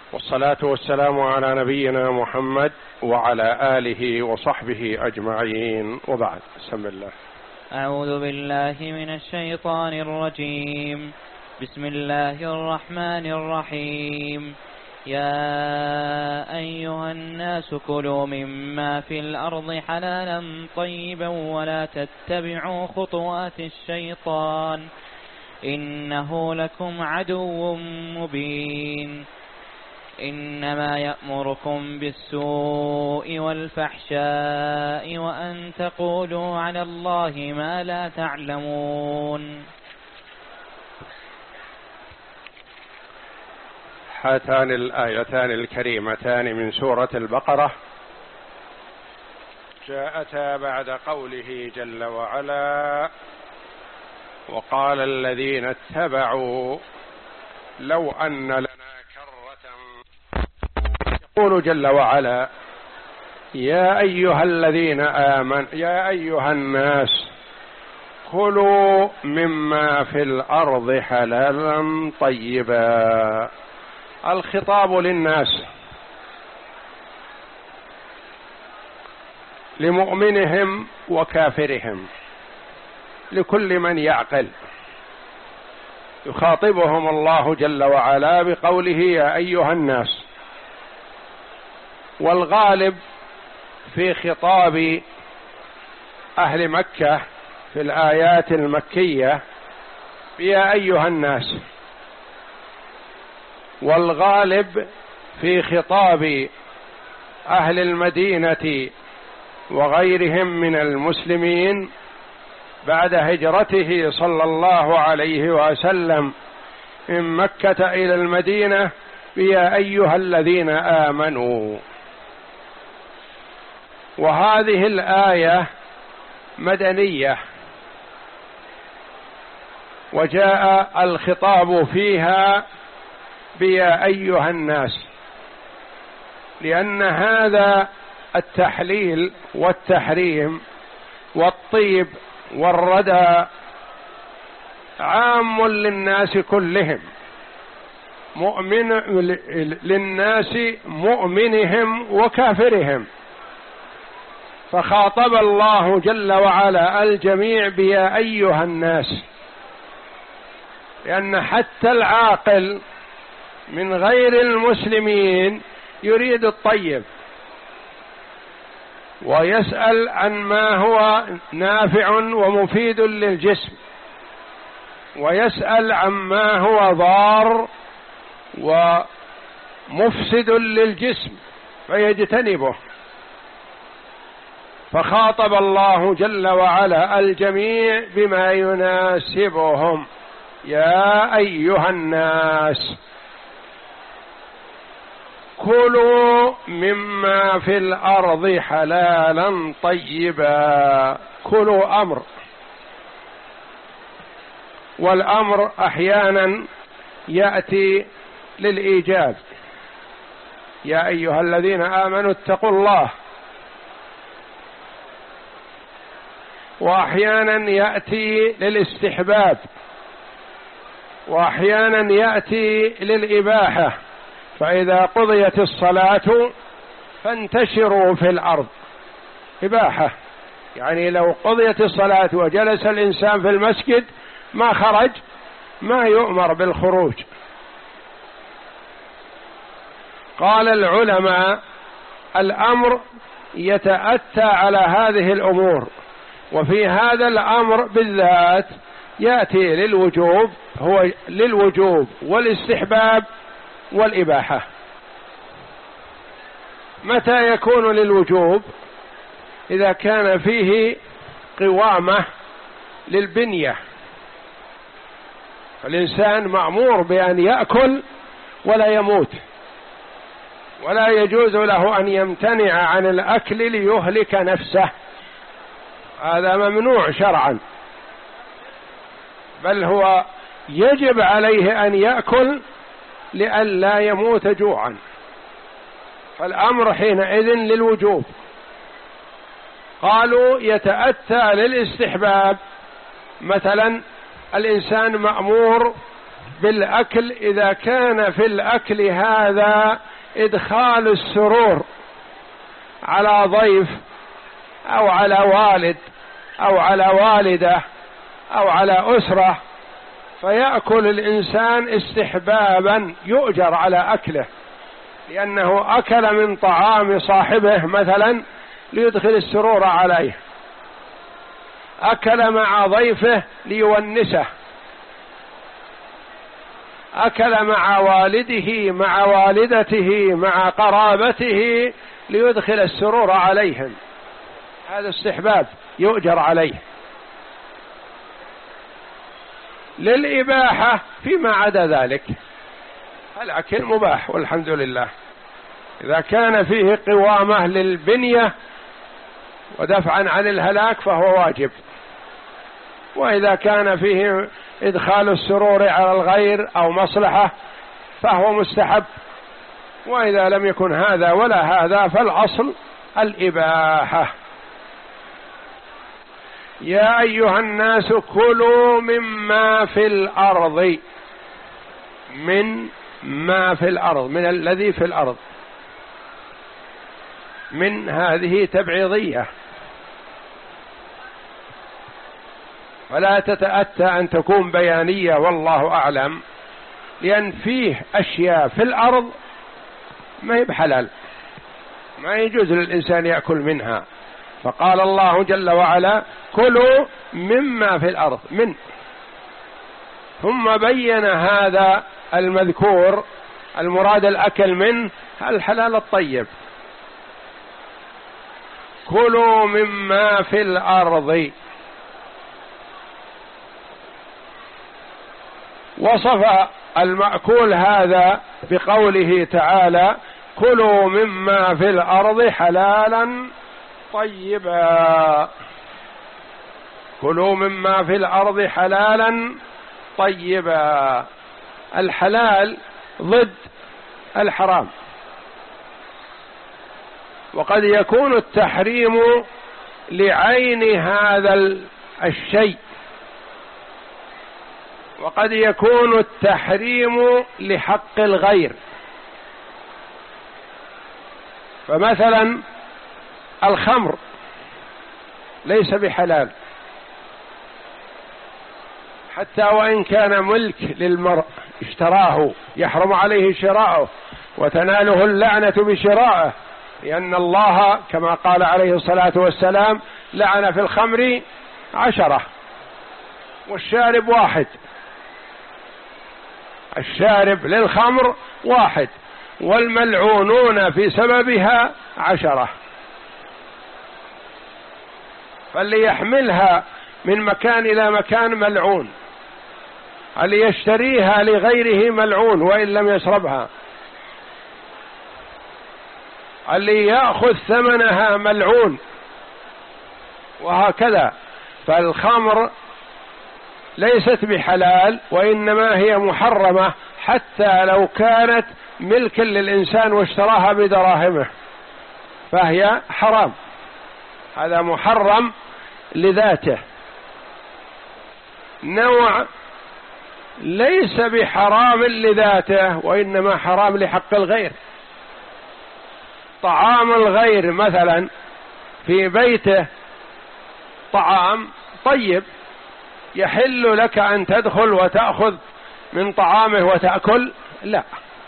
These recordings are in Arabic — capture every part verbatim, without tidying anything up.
والصلاة والسلام على نبينا محمد وعلى آله وصحبه أجمعين، وبعد. بسم الله. أعوذ بالله من الشيطان الرجيم. بسم الله الرحمن الرحيم. يا أيها الناس كلوا مما في الأرض حلالا طيبا ولا تتبعوا خطوات الشيطان إنه لكم عدو مبين. إنما يأمركم بالسوء والفحشاء وأن تقولوا على الله ما لا تعلمون. هاتان الآيتان الكريمتان من سورة البقرة جاءتا بعد قوله جل وعلا: وقال الذين اتبعوا لو أن لنا كرة. يقول جل وعلا: يا أيها الذين آمنوا يا أيها الناس كلوا مما في الأرض حلالا طيبا. الخطاب للناس، لمؤمنهم وكافرهم، لكل من يعقل، يخاطبهم الله جل وعلا بقوله يا أيها الناس. والغالب في خطاب أهل مكة في الآيات المكية يا أيها الناس، والغالب في خطاب أهل المدينة وغيرهم من المسلمين بعد هجرته صلى الله عليه وسلم من مكة إلى المدينة يا أيها الذين آمنوا. وهذه الآية مدنية، وجاء الخطاب فيها بيا أيها الناس، لأن هذا التحليل والتحريم والطيب والردى عام للناس كلهم، مؤمن للناس مؤمنهم وكافرهم. فخاطب الله جل وعلا الجميع بيا أيها الناس، لأن حتى العاقل من غير المسلمين يريد الطيب، ويسأل عن ما هو نافع ومفيد للجسم، ويسأل عن ما هو ضار ومفسد للجسم فيجتنبه. فخاطب الله جل وعلا الجميع بما يناسبهم: يا أيها الناس كلوا مما في الأرض حلالا طيبا. كلوا أمر، والأمر أحيانا يأتي للإيجاب: يا أيها الذين آمنوا اتقوا الله. وأحيانا يأتي للاستحباب، وأحيانا يأتي للإباحة: فإذا قضيت الصلاة فانتشروا في الأرض. إباحة، يعني لو قضيت الصلاة وجلس الإنسان في المسجد ما خرج ما يؤمر بالخروج. قال العلماء: الأمر يتأتى على هذه الأمور، وفي هذا الأمر بالذات يأتي للوجوب، هو للوجوب والاستحباب والإباحة. متى يكون للوجوب؟ إذا كان فيه قوامة للبنية، الإنسان مأمور بأن يأكل ولا يموت، ولا يجوز له أن يمتنع عن الأكل ليهلك نفسه، هذا ممنوع شرعا، بل هو يجب عليه أن يأكل لئلا يموت جوعا. فالأمر حينئذ للوجوب. قالوا يتأتى للاستحباب، مثلا الإنسان مأمور بالأكل إذا كان في الأكل هذا إدخال السرور على ضيف أو على والد أو على والدة أو على أسرة، فيأكل الإنسان استحبابا يؤجر على أكله، لأنه أكل من طعام صاحبه مثلا ليدخل السرور عليه، أكل مع ضيفه ليونسه، أكل مع والده مع والدته مع قرابته ليدخل السرور عليهم، هذا استحباب يؤجر عليه. للإباحة فيما عدا ذلك الأكل مباح والحمد لله، إذا كان فيه قوامة للبنية ودفعا عن الهلاك فهو واجب، وإذا كان فيه إدخال السرور على الغير أو مصلحة فهو مستحب، وإذا لم يكن هذا ولا هذا فالأصل الإباحة. يا أيها الناس كلوا مما في الأرض، من ما في الأرض، من الذي في الأرض، من هذه تبعيضية، ولا تتأتى أن تكون بيانية والله أعلم، لأن فيه أشياء في الأرض ما هي بحلال، ما يجوز للإنسان يأكل منها، فقال الله جل وعلا كلوا مما في الأرض من، ثم بين هذا المذكور المراد الأكل منه الحلال الطيب. كلوا مما في الأرض، وصف المأكول هذا بقوله تعالى كلوا مما في الأرض حلالا طيبا، كلوا مما في الأرض حلالا طيبا. الحلال ضد الحرام، وقد يكون التحريم لعين هذا الشيء، وقد يكون التحريم لحق الغير. فمثلا الخمر ليس بحلال حتى وإن كان ملك للمرء اشتراه، يحرم عليه شراؤه وتناله اللعنة بشرائه، لأن الله كما قال عليه الصلاة والسلام لعن في الخمر عشرة والشارب واحد، الشارب للخمر واحد والملعونون في سببها عشرة، فاللي يحملها من مكان إلى مكان ملعون، اللي يشتريها لغيره ملعون وإن لم يشربها، اللي يأخذ ثمنها ملعون، وهكذا. فالخمر ليست بحلال وإنما هي محرمة حتى لو كانت ملكا للإنسان واشتراها بدراهمه فهي حرام، هذا محرم لذاته. نوع ليس بحرام لذاته وإنما حرام لحق الغير، طعام الغير مثلا في بيته طعام طيب يحل لك أن تدخل وتأخذ من طعامه وتأكل؟ لا،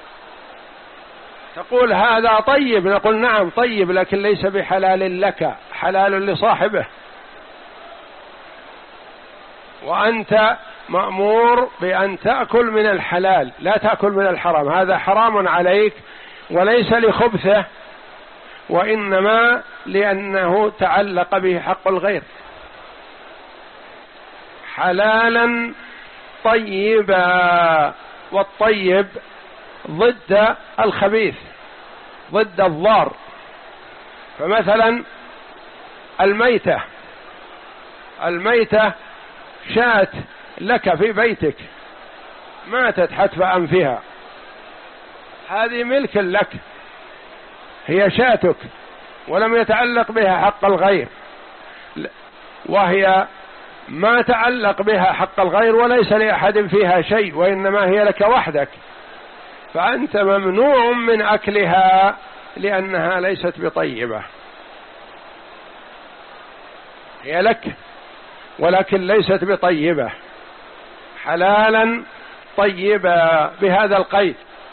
تقول هذا طيب، نقول نعم طيب لكن ليس بحلال لك، حلال لصاحبه، وأنت مأمور بأن تأكل من الحلال لا تأكل من الحرام، هذا حرام عليك وليس لخبثه وإنما لأنه تعلق به حق الغير. حلالا طيبا، والطيب ضد الخبيث ضد الضار. فمثلا الميتة، الميتة شاة لك في بيتك ماتت حتف أنفها، هذه ملك لك، هي شاتك ولم يتعلق بها حق الغير، وهي ما تعلق بها حق الغير وليس لأحد فيها شيء وإنما هي لك وحدك، فأنت ممنوع من أكلها لأنها ليست بطيبة، هي لك ولكن ليست بطيبة، حلالا طيبة بهذا القيد.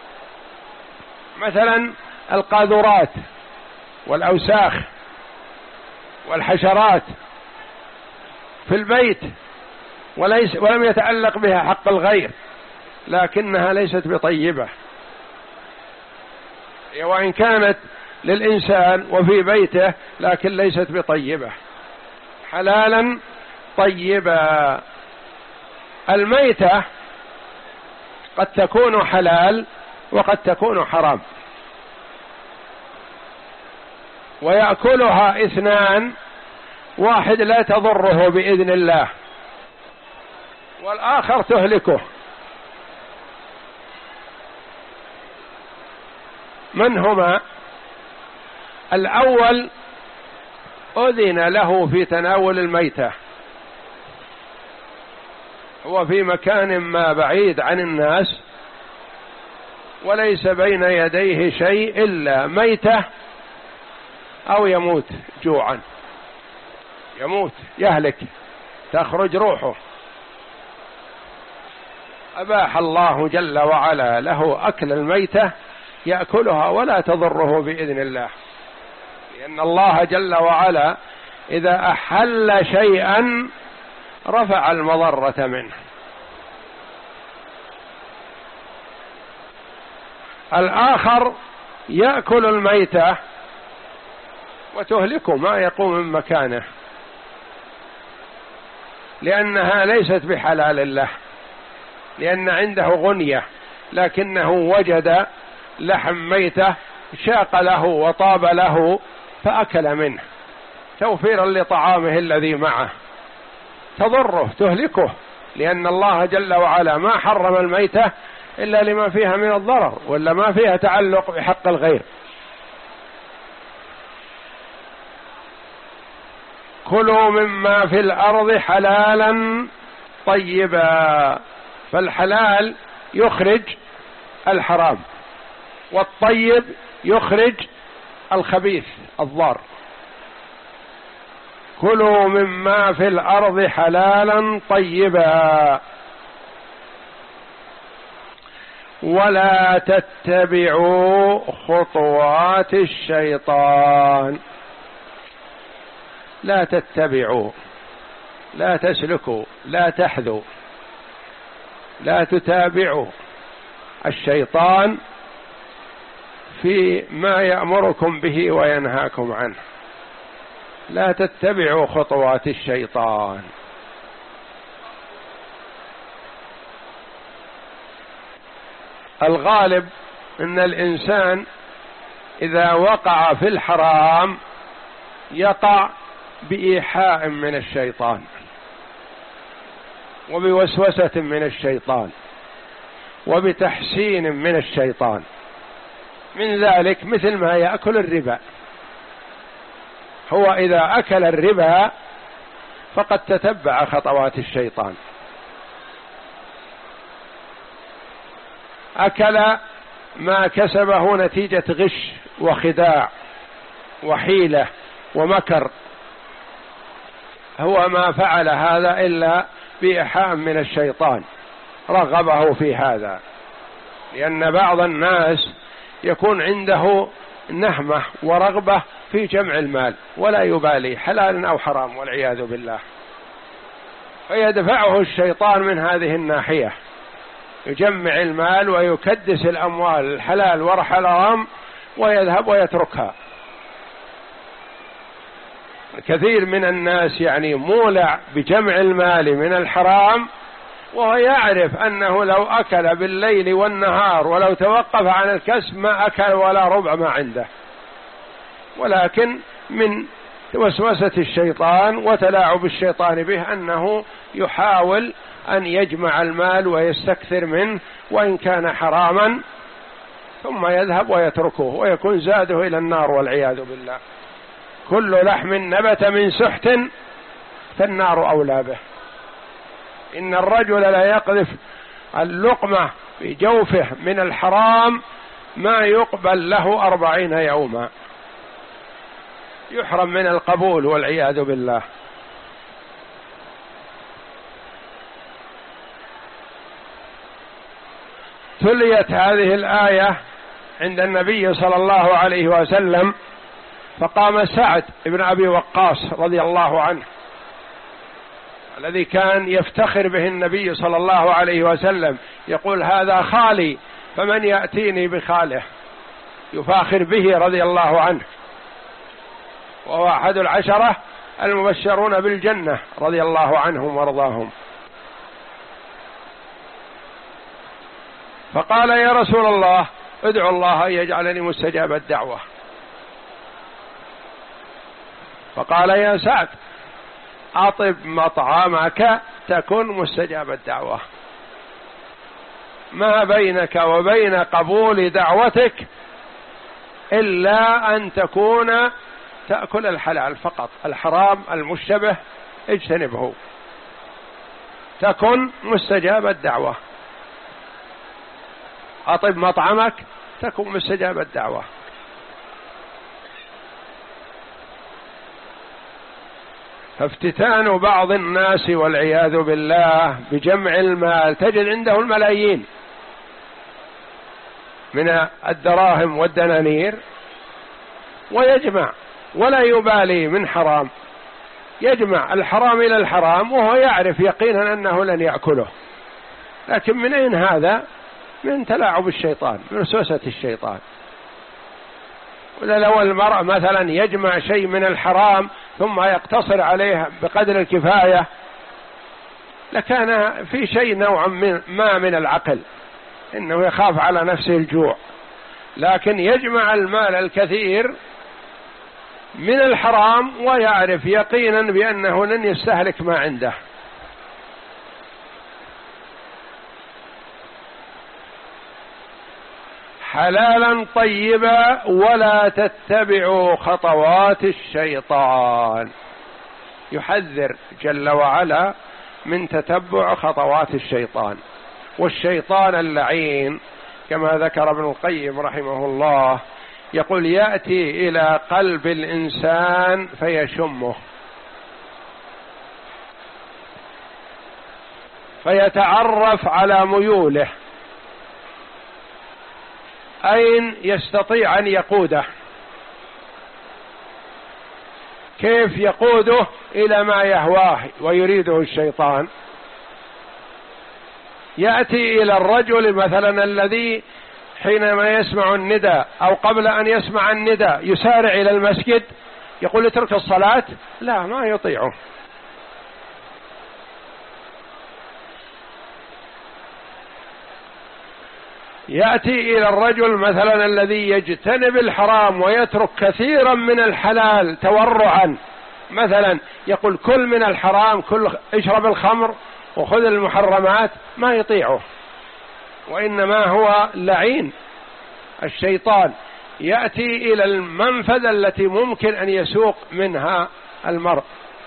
مثلا القاذورات والأوساخ والحشرات في البيت وليس ولم يتعلق بها حق الغير لكنها ليست بطيبة، وإن كانت للإنسان وفي بيته لكن ليست بطيبة، حلالا طيبة. الميتة قد تكون حلال وقد تكون حرام، ويأكلها اثنان، واحد لا تضره بإذن الله والآخر تهلكه. من هما؟ الأول أذن له في تناول الميتة، هو في مكان ما بعيد عن الناس وليس بين يديه شيء إلا ميتة أو يموت جوعا، يموت يهلك تخرج روحه، أباح الله جل وعلا له أكل الميتة يأكلها ولا تضره بإذن الله، لأن الله جل وعلا إذا أحل شيئا رفع المضرة منه. الآخر يأكل الميتة وتهلكه ما يقوم من مكانه لأنها ليست بحلال له، لأن عنده غنية لكنه وجد لحم ميتة شاق له وطاب له فأكل منه توفيرا لطعامه الذي معه، تضره تهلكه، لأن الله جل وعلا ما حرم الميتة إلا لما فيها من الضرر ولا ما فيها تعلق بحق الغير. كلوا مما في الأرض حلالا طيبا، فالحلال يخرج الحرام والطيب يخرج الخبيث الضار. كلوا مما في الأرض حلالا طيبا ولا تتبعوا خطوات الشيطان. لا تتبعوا، لا تسلكوا، لا تحذوا، لا تتابعوا الشيطان في ما يأمركم به وينهاكم عنه، لا تتبعوا خطوات الشيطان. الغالب أن الإنسان إذا وقع في الحرام يقع بإيحاء من الشيطان وبوسوسة من الشيطان وبتحسين من الشيطان، من ذلك مثل ما يأكل الربا، هو إذا أكل الربا فقد تتبع خطوات الشيطان، أكل ما كسبه نتيجة غش وخداع وحيلة ومكر، هو ما فعل هذا إلا بإيحاء من الشيطان رغبه في هذا، لأن بعض الناس يكون عنده نهمة ورغبة في جمع المال ولا يبالي حلال أو حرام والعياذ بالله، فيدفعه الشيطان من هذه الناحية، يجمع المال ويكدس الأموال الحلال والحرام ويذهب ويتركها. كثير من الناس يعني مولع بجمع المال من الحرام وهو يعرف أنه لو أكل بالليل والنهار ولو توقف عن الكسب ما أكل ولا ربع ما عنده، ولكن من وسوسة الشيطان وتلاعب الشيطان به أنه يحاول أن يجمع المال ويستكثر منه وإن كان حراما، ثم يذهب ويتركه ويكون زاده إلى النار والعياذ بالله. كل لحم نبت من سحت فالنار أولى به. إن الرجل لا يقذف اللقمة في جوفه من الحرام ما يقبل له أربعين يوما، يحرم من القبول والعياذ بالله. تليت هذه الآية عند النبي صلى الله عليه وسلم، فقام سعد بن أبي وقاص رضي الله عنه الذي كان يفتخر به النبي صلى الله عليه وسلم، يقول هذا خالي فمن يأتيني بخاله، يفاخر به رضي الله عنه، وهو أحد العشرة المبشرون بالجنة رضي الله عنهم وارضاهم. فقال يا رسول الله ادعو الله أن يجعلني مستجاب الدعوة. فقال يا سعد أطب مطعمك تكن مستجاب الدعوة، ما بينك وبين قبول دعوتك إلا أن تكون تأكل الحلال فقط، الحرام المشتبه اجتنبه، تكن مستجاب الدعوة. أطب مطعمك تكن مستجاب الدعوة. فافتتان بعض الناس والعياذ بالله بجمع المال، تجد عنده الملايين من الدراهم والدنانير ويجمع ولا يبالي من حرام، يجمع الحرام إلى الحرام وهو يعرف يقينا أنه لن يأكله، لكن من أين هذا؟ من تلاعب الشيطان، من وسوسة الشيطان. ولا لو المرء مثلا يجمع شيء من الحرام ثم يقتصر عليه بقدر الكفاية لكان في شيء نوعا من ما من العقل، إنه يخاف على نفسه الجوع، لكن يجمع المال الكثير من الحرام ويعرف يقينا بأنه لن يستهلك ما عنده. حلالا طيبا ولا تتبعوا خطوات الشيطان، يحذر جل وعلا من تتبع خطوات الشيطان. والشيطان اللعين كما ذكر ابن القيم رحمه الله يقول يأتي إلى قلب الإنسان فيشمه، فيتعرف على ميوله، أين يستطيع أن يقوده، كيف يقوده إلى ما يهواه ويريده الشيطان. يأتي إلى الرجل مثلا الذي حينما يسمع النداء أو قبل أن يسمع النداء يسارع إلى المسجد، يقول اترك الصلاة، لا ما يطيعه. يأتي إلى الرجل مثلا الذي يجتنب الحرام ويترك كثيرا من الحلال تورعا، مثلا يقول كل من الحرام، كل اشرب الخمر وخذ المحرمات، ما يطيعه، وإنما هو لعين الشيطان يأتي إلى المنفذ التي ممكن أن يسوق منها المرء.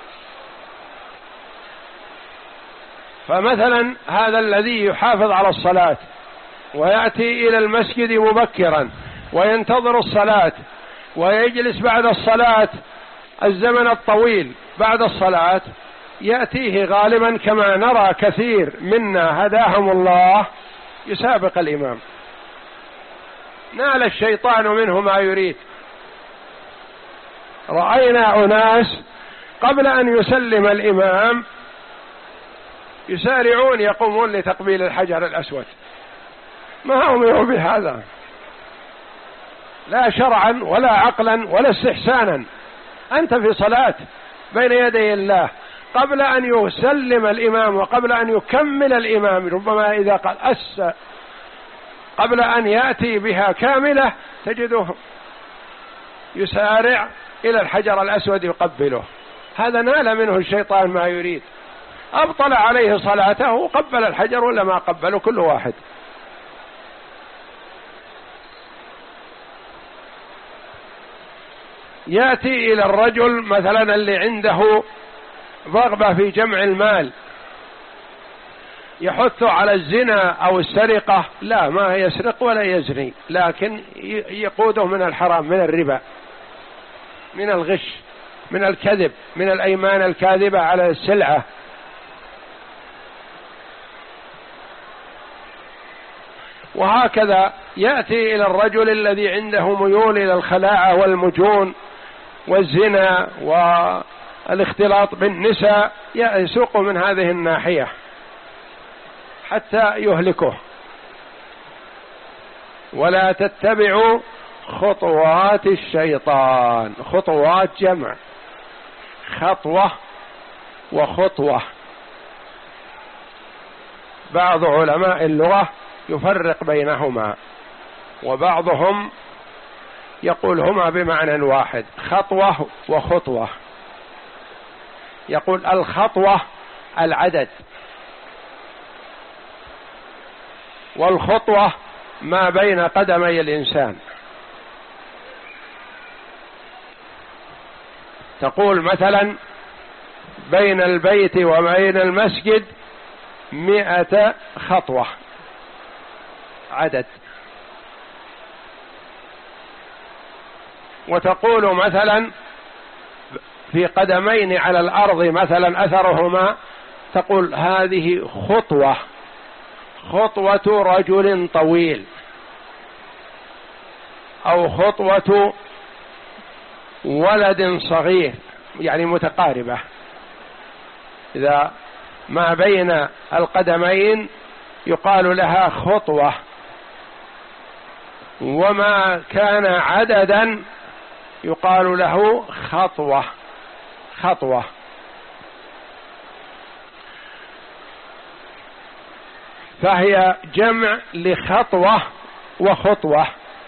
فمثلا هذا الذي يحافظ على الصلاة ويأتي إلى المسجد مبكرا وينتظر الصلاة ويجلس بعد الصلاة الزمن الطويل بعد الصلاة، يأتيه غالبا كما نرى كثير منا هداهم الله يسابق الإمام، نال الشيطان منه ما يريد. رأينا أناس قبل أن يسلم الإمام يسارعون يقومون لتقبيل الحجر الأسود، ما أمروا بهذا لا شرعا ولا عقلا ولا استحسانا. أنت في صلاة بين يدي الله، قبل أن يسلم الإمام وقبل أن يكمل الإمام ربما إذا قال أس قبل أن يأتي بها كاملة تجده يسارع إلى الحجر الأسود يقبله، هذا نال منه الشيطان ما يريد، أبطل عليه صلاته وقبل الحجر ولا ما قبله كل واحد. يأتي إلى الرجل مثلا اللي عنده رغبة في جمع المال يحث على الزنا أو السرقة، لا، ما يسرق ولا يزني، لكن يقوده من الحرام، من الربا، من الغش، من الكذب، من الأيمان الكاذبة على السلعة. وهكذا يأتي إلى الرجل الذي عنده ميول إلى الخلاعة والمجون والزنا والاختلاط بالنساء، يسوق من هذه الناحية حتى يهلكه. ولا تتبعوا خطوات الشيطان. خطوات جمع خطوة وخطوة. بعض علماء اللغة يفرق بينهما، وبعضهم يقول هما بمعنى واحد، خطوة وخطوة. يقول الخطوة العدد، والخطوة ما بين قدمي الإنسان. تقول مثلا بين البيت وبين المسجد مئة خطوة، عدد. وتقول مثلا في قدمين على الأرض مثلا أثرهما، تقول هذه خطوة، خطوة رجل طويل، أو خطوة ولد صغير، يعني متقاربة. إذا ما بين القدمين يقال لها خطوة، وما كان عددا يقال له خطوة. خطوة. فهي جمع لخطوة وخطوة.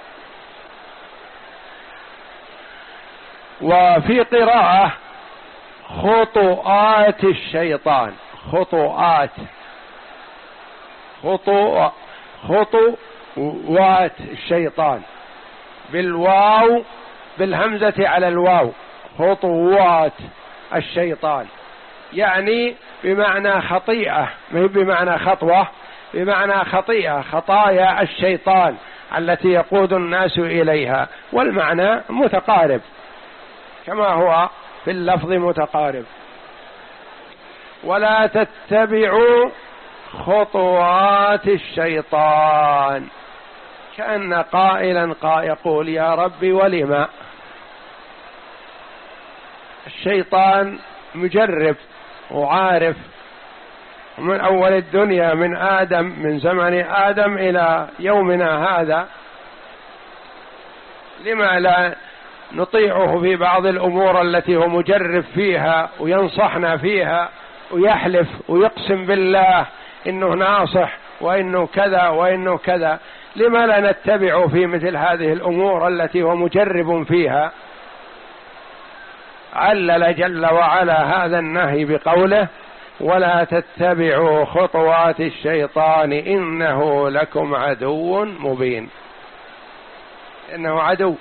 وفي قراءة خطوات الشيطان، خطوات، خطو خطوات الشيطان بالواو، بالهمزة على الواو، خطوات الشيطان، يعني بمعنى خطيئة، ما هي بمعنى خطوة، بمعنى خطيئة، خطايا الشيطان التي يقود الناس إليها، والمعنى متقارب كما هو في اللفظ متقارب. ولا تتبعوا خطوات الشيطان، كأن قائلا قا يقول يا ربي ولما؟ الشيطان مجرب وعارف من أول الدنيا، من آدم، من زمن آدم إلى يومنا هذا، لما لا نطيعه في بعض الأمور التي هو مجرب فيها وينصحنا فيها ويحلف ويقسم بالله إنه ناصح وإنه كذا وإنه كذا؟ لما لا نتبع في مثل هذه الأمور التي هو مجرب فيها؟ علل جل وعلا هذا النهي بقوله ولا تتبعوا خطوات الشيطان إنه لكم عدو مبين. إنه عدو.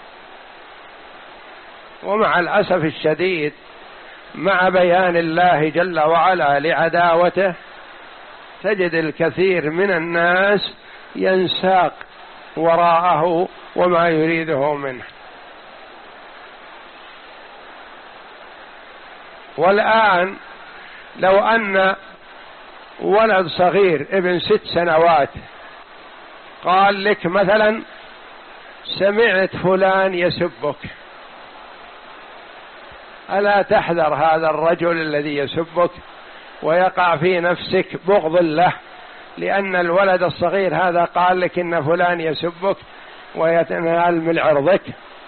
ومع الأسف الشديد مع بيان الله جل وعلا لعداوته تجد الكثير من الناس ينساق وراءه وما يريده منه. والآن لو أن ولد صغير ابن ست سنوات قال لك مثلا سمعت فلان يسبك، ألا تحذر هذا الرجل الذي يسبك ويقع في نفسك بغض له، لأن الولد الصغير هذا قال لك إن فلان يسبك ويتنال من عرضك؟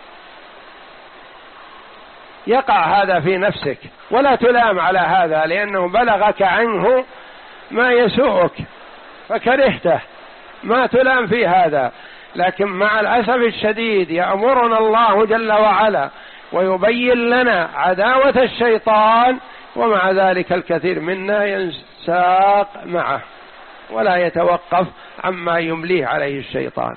يقع هذا في نفسك، ولا تلام على هذا لأنه بلغك عنه ما يسوءك فكرهته، ما تلام في هذا. لكن مع الأسف الشديد يأمرنا الله جل وعلا ويبين لنا عداوة الشيطان، ومع ذلك الكثير منا ينساق معه ولا يتوقف عما يمليه عليه الشيطان.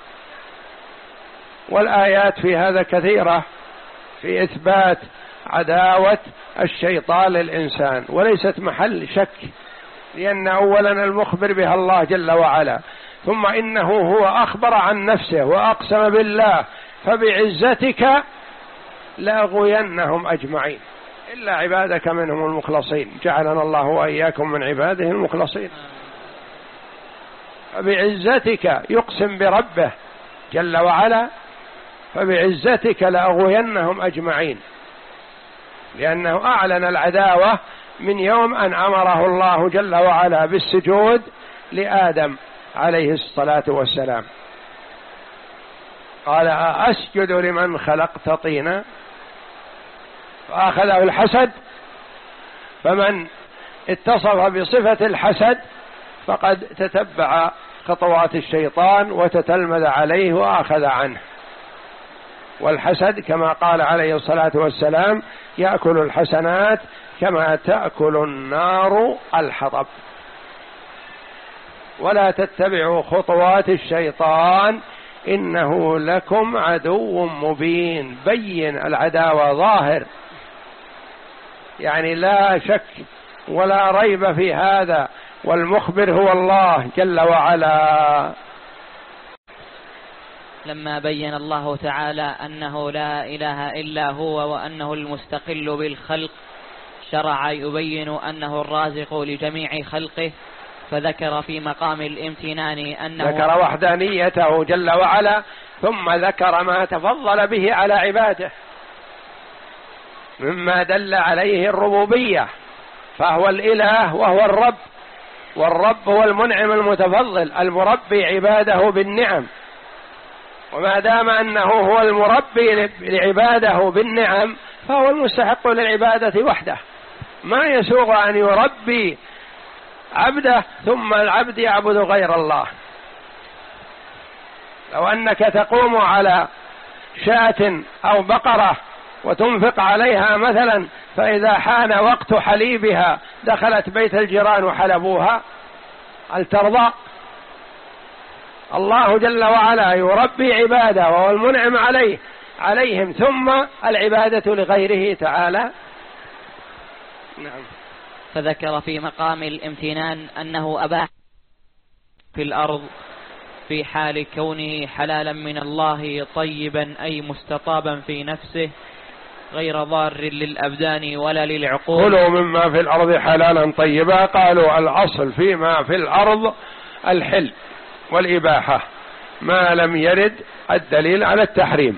والآيات في هذا كثيرة في إثبات عداوة الشيطان للإنسان، وليست محل شك لأن أولا المخبر بها الله جل وعلا، ثم إنه هو أخبر عن نفسه وأقسم بالله فبعزتك لأغوينهم أجمعين إلا عبادك منهم المخلصين، جعلنا الله وإياكم من عباده المخلصين. فبعزتك يقسم بربه جل وعلا، فبعزتك لأغوينهم أجمعين، لأنه أعلن العداوة من يوم أن أمره الله جل وعلا بالسجود لآدم عليه الصلاة والسلام. قال أسجد لمن خلقت طينا، فأخذه الحسد، فمن اتصف بصفة الحسد فقد تتبع خطوات الشيطان وتتلمذ عليه وأخذ عنه. والحسد كما قال عليه الصلاة والسلام يأكل الحسنات كما تأكل النار الحطب. ولا تتبعوا خطوات الشيطان إنه لكم عدو مبين. بين العداوة ظاهر، يعني لا شك ولا ريب في هذا، والمخبر هو الله جل وعلا. لما بين الله تعالى أنه لا إله إلا هو وأنه المستقل بالخلق، شرع يبين أنه الرازق لجميع خلقه، فذكر في مقام الامتنان أنه ذكر وحدانيته جل وعلا، ثم ذكر ما تفضل به على عباده مما دل عليه الربوبية، فهو الإله وهو الرب، والرب هو المنعم المتفضل المربي عباده بالنعم. وما دام أنه هو المربي لعباده بالنعم فهو المستحق للعبادة وحده. ما يسوغ أن يربي عبده ثم العبد يعبد غير الله. لو أنك تقوم على شاة أو بقرة وتنفق عليها مثلا، فإذا حان وقت حليبها دخلت بيت الجيران وحلبوها، هل ترضى؟ الله جل وعلا يربي عباده وهو المنعم عليه عليهم، ثم العبادة لغيره تعالى. نعم. فذكر في مقام الامتنان أنه أباح في الأرض في حال كونه حلالا من الله طيبا، أي مستطابا في نفسه غير ضار للأبدان ولا للعقول. كلوا مما في الأرض حلالا طيبا. قالوا الأصل فيما في الأرض الحل والإباحة ما لم يرد الدليل على التحريم،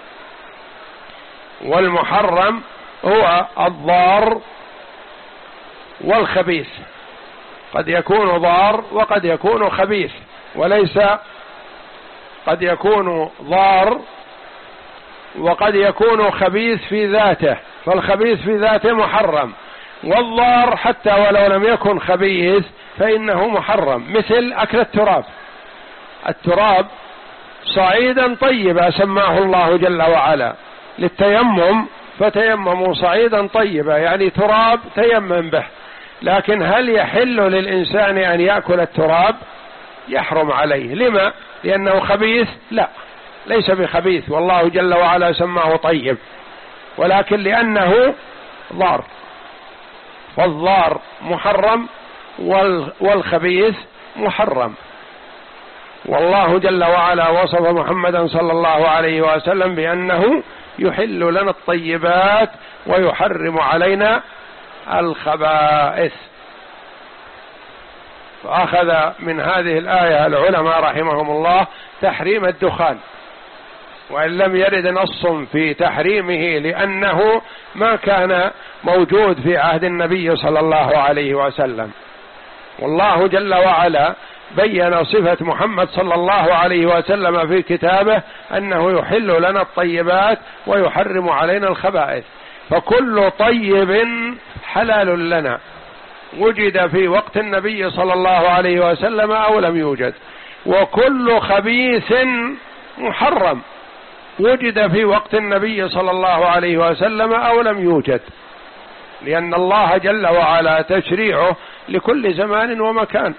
والمحرم هو الضار والخبيث، قد يكون ضار وقد يكون خبيث، وليس قد يكون ضار وقد يكون خبيث في ذاته، فالخبيث في ذاته محرم، والضار حتى ولو لم يكن خبيث فإنه محرم. مثل أكل التراب، التراب صعيدا طيبا سماه الله جل وعلا للتيمم، فتيمموا صعيدا طيبا يعني تراب تيمم به. لكن هل يحل للإنسان أن يأكل التراب؟ يحرم عليه. لما؟ لأنه خبيث؟ لا، ليس بخبيث، والله جل وعلا سماه طيب، ولكن لأنه ضار، فالضار محرم والخبيث محرم. والله جل وعلا وصف محمدا صلى الله عليه وسلم بأنه يحل لنا الطيبات ويحرم علينا الخبائث. فأخذ من هذه الآية العلماء رحمهم الله تحريم الدخان، وإن لم يرد نص في تحريمه لأنه ما كان موجود في عهد النبي صلى الله عليه وسلم. والله جل وعلا بين صفة محمد صلى الله عليه وسلم في كتابه أنه يحل لنا الطيبات ويحرم علينا الخبائث، فكل طيب حلال لنا وجد في وقت النبي صلى الله عليه وسلم أو لم يوجد، وكل خبيث محرم وجد في وقت النبي صلى الله عليه وسلم أو لم يوجد، لأن الله جل وعلا تشريعه لكل زمان ومكان.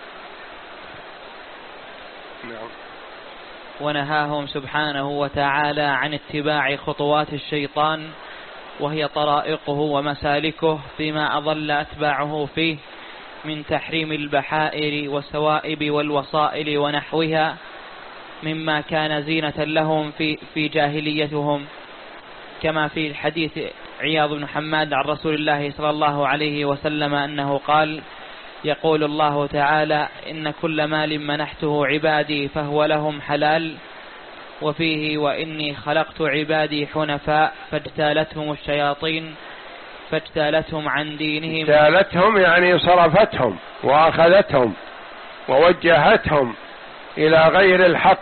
ونهاهم سبحانه وتعالى عن اتباع خطوات الشيطان، وهي طرائقه ومسالكه فيما أضل أتباعه فيه، من تحريم البحائر والسوائب والوصائل ونحوها مما كان زينة لهم في, في جاهليتهم، كما في الحديث عياض بن حماد عن رسول الله صلى الله عليه وسلم أنه قال: يقول الله تعالى: إن كل مال منحته عبادي فهو لهم حلال. وفيه: وإني خلقت عبادي حنفاء فاجتالتهم الشياطين فاجتالتهم عن دينهم. اجتالتهم يعني صرفتهم وأخذتهم ووجهتهم إلى غير الحق،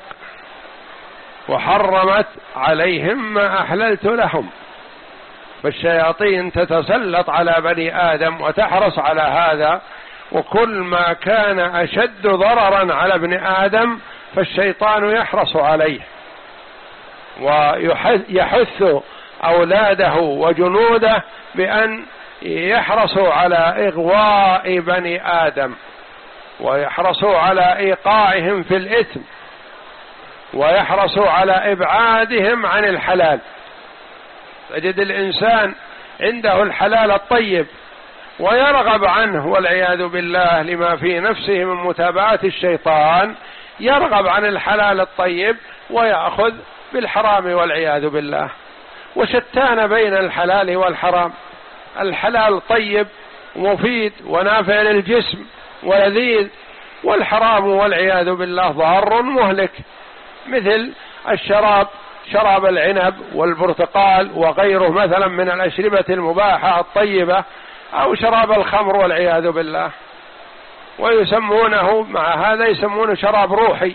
وحرمت عليهم ما أحللت لهم. فالشياطين تتسلط على بني آدم وتحرص على هذا، وكل ما كان أشد ضررا على ابن آدم فالشيطان يحرص عليه ويحث أولاده وجنوده بأن يحرصوا على إغواء بني آدم، ويحرصوا على إيقاعهم في الإثم، ويحرصوا على إبعادهم عن الحلال. تجد الإنسان عنده الحلال الطيب ويرغب عنه والعياذ بالله لما في نفسه من متابعة الشيطان، يرغب عن الحلال الطيب ويأخذ بالحرام والعياذ بالله. وشتان بين الحلال والحرام. الحلال طيب مفيد ونافع للجسم ولذيذ، والحرام والعياذ بالله ضار مهلك، مثل الشراب، شراب العنب والبرتقال وغيره مثلا من الأشربة المباحة الطيبة، أو شراب الخمر والعياذ بالله. ويسمونه مع هذا يسمونه شراب روحي.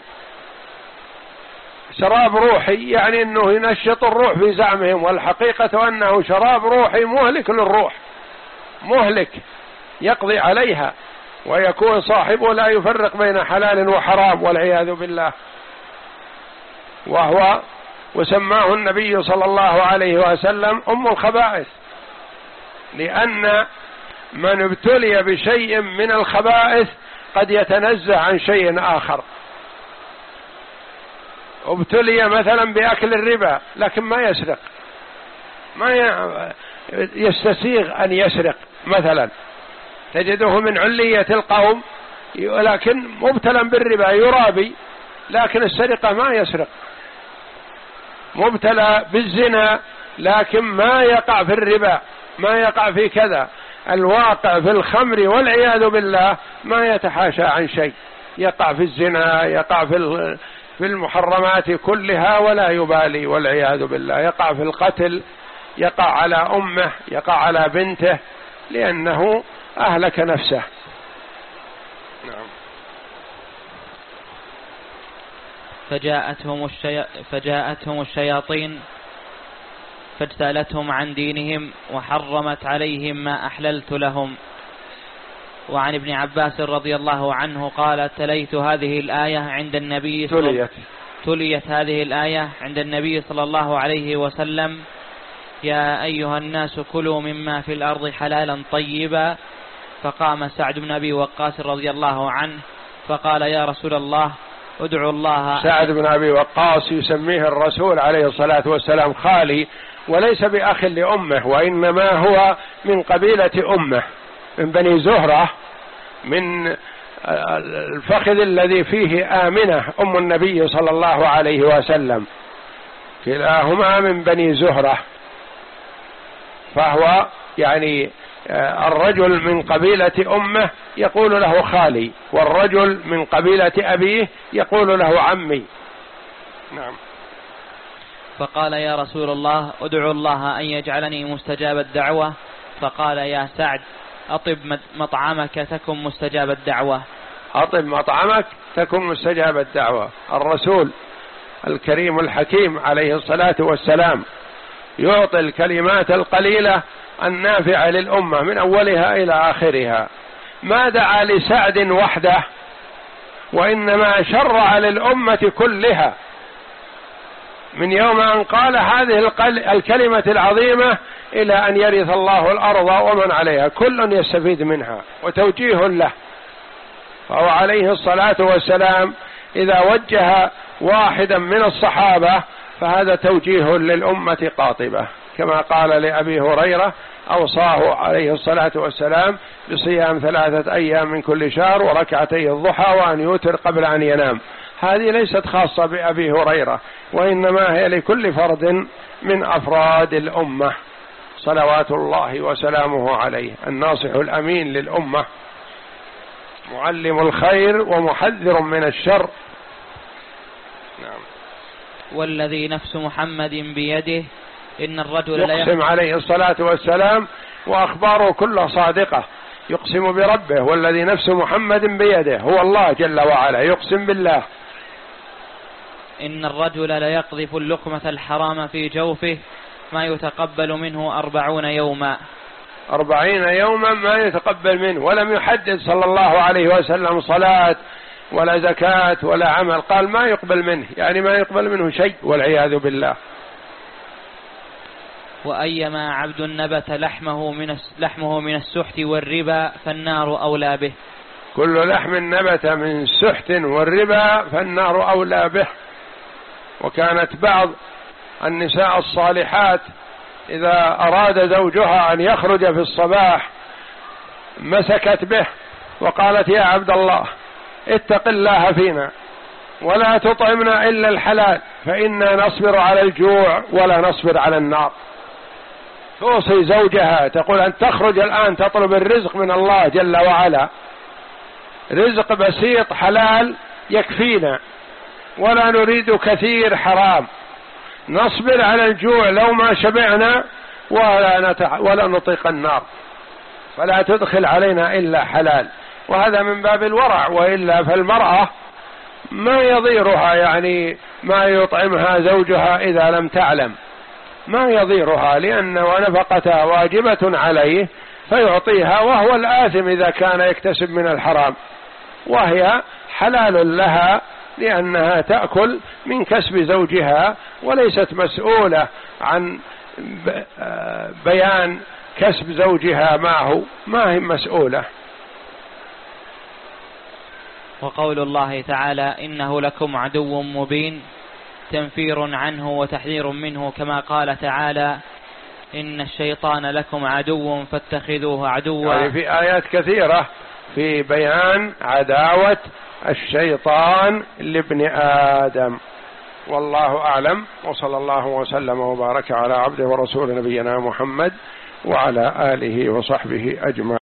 شراب روحي يعني أنه ينشط الروح في زعمهم، والحقيقة أنه شراب روحي مهلك للروح، مهلك يقضي عليها، ويكون صاحبه لا يفرق بين حلال وحرام والعياذ بالله. وهو وسماه النبي صلى الله عليه وسلم أم الخبائث، لأن من ابتلي بشيء من الخبائث قد يتنزه عن شيء آخر. ابتلي مثلا بأكل الربا لكن ما يسرق، ما يستسيغ أن يسرق مثلا، تجده من علية القوم لكن مبتلا بالربا يرابي، لكن السرقة ما يسرق. مبتلى بالزنا لكن ما يقع في الربا، ما يقع في كذا. الواقع في الخمر والعياذ بالله ما يتحاشى عن شيء، يقع في الزنا، يقع في في المحرمات كلها ولا يبالي والعياذ بالله، يقع في القتل، يقع على أمه، يقع على بنته، لأنه أهلك نفسه. نعم. فجاءتهم, الشي... فجاءتهم الشياطين فاجتالتهم عن دينهم وحرمت عليهم ما أحللت لهم. وعن ابن عباس رضي الله عنه قال: تليت هذه الآية عند النبي صلى... تليت. تليت هذه الآية عند النبي صلى الله عليه وسلم: يا أيها الناس كلوا مما في الأرض حلالا طيبا. فقام سعد بن أبي وقاص رضي الله عنه فقال: يا رسول الله ادعو الله. سعد بن أبي وقاص يسميه الرسول عليه الصلاة والسلام خالي، وليس بأخ لأمه، وإنما هو من قبيلة أمه، من بني زهرة، من الفخذ الذي فيه آمنة أم النبي صلى الله عليه وسلم، كلاهما من بني زهرة. فهو يعني الرجل من قبيلة أمه يقول له خالي، والرجل من قبيلة أبيه يقول له عمي. نعم. فقال: يا رسول الله ادعو الله أن يجعلني مستجاب الدعوة. فقال: يا سعد أطب مطعمك تكن مستجاب الدعوة. أطب مطعمك تكن مستجاب الدعوة. الرسول الكريم الحكيم عليه الصلاة والسلام يعطي الكلمات القليلة النافعة للأمة من أولها إلى آخرها. ما دعا لسعد وحده، وإنما شرع للأمة كلها، من يوم أن قال هذه الكلمة العظيمة إلى أن يرث الله الأرض ومن عليها، كل يستفيد منها وتوجيه له. فهو عليه الصلاة والسلام إذا وجه واحدا من الصحابة فهذا توجيه للأمة قاطبة. كما قال لأبي هريرة أوصاه عليه الصلاة والسلام بصيام ثلاثة أيام من كل شهر وركعتي الضحى وأن يوتر قبل أن ينام. هذه ليست خاصة بأبي هريرة، وإنما هي لكل فرد من أفراد الأمة صلوات الله وسلامه عليه، الناصح الأمين للأمة، معلم الخير ومحذر من الشر. نعم. والذي نفس محمد بيده إن الرجل لا يقسم عليه الصلاة والسلام وأخباره كلها صادقة، يقسم بربه، والذي نفس محمد بيده هو الله جل وعلا، يقسم بالله. إن الرجل ليقذف اللقمة الحرام في جوفه ما يتقبل منه أربعون يوما. أربعين يوما ما يتقبل منه، ولم يحدد صلى الله عليه وسلم صلاة ولا زكاة ولا عمل، قال ما يقبل منه، يعني ما يقبل منه شيء والعياذ بالله. وأيما عبد نبت لحمه من لحمه من السحت والربا فالنار أولى به. كل لحم نبت من السحت والربا فالنار أولى به. وكانت بعض النساء الصالحات إذا أراد زوجها أن يخرج في الصباح مسكت به وقالت يا عبد الله اتق الله فينا ولا تطعمنا إلا الحلال فإنا نصبر على الجوع ولا نصبر على النار. توصي زوجها تقول أن تخرج الآن تطلب الرزق من الله جل وعلا، رزق بسيط حلال يكفينا، ولا نريد كثير حرام، نصبر على الجوع لو ما شبعنا ولا, نتع... ولا نطيق النار، فلا تدخل علينا إلا حلال. وهذا من باب الورع، وإلا فالمرأة ما يضيرها يعني ما يطعمها زوجها إذا لم تعلم، ما يضيرها، لأن نفقتها واجبة عليه فيعطيها، وهو الآثم إذا كان يكتسب من الحرام، وهي حلال لها لأنها تأكل من كسب زوجها وليست مسؤولة عن بيان كسب زوجها معه، ما هي مسؤولة. وقول الله تعالى إنه لكم عدو مبين تنفير عنه وتحذير منه، كما قال تعالى إن الشيطان لكم عدو فاتخذوه عدوا. يعني في آيات كثيرة في بيان عداوة الشيطان لابن آدم. والله أعلم، وصلى الله وسلم وبارك على عبده ورسول نبينا محمد وعلى آله وصحبه أجمعين.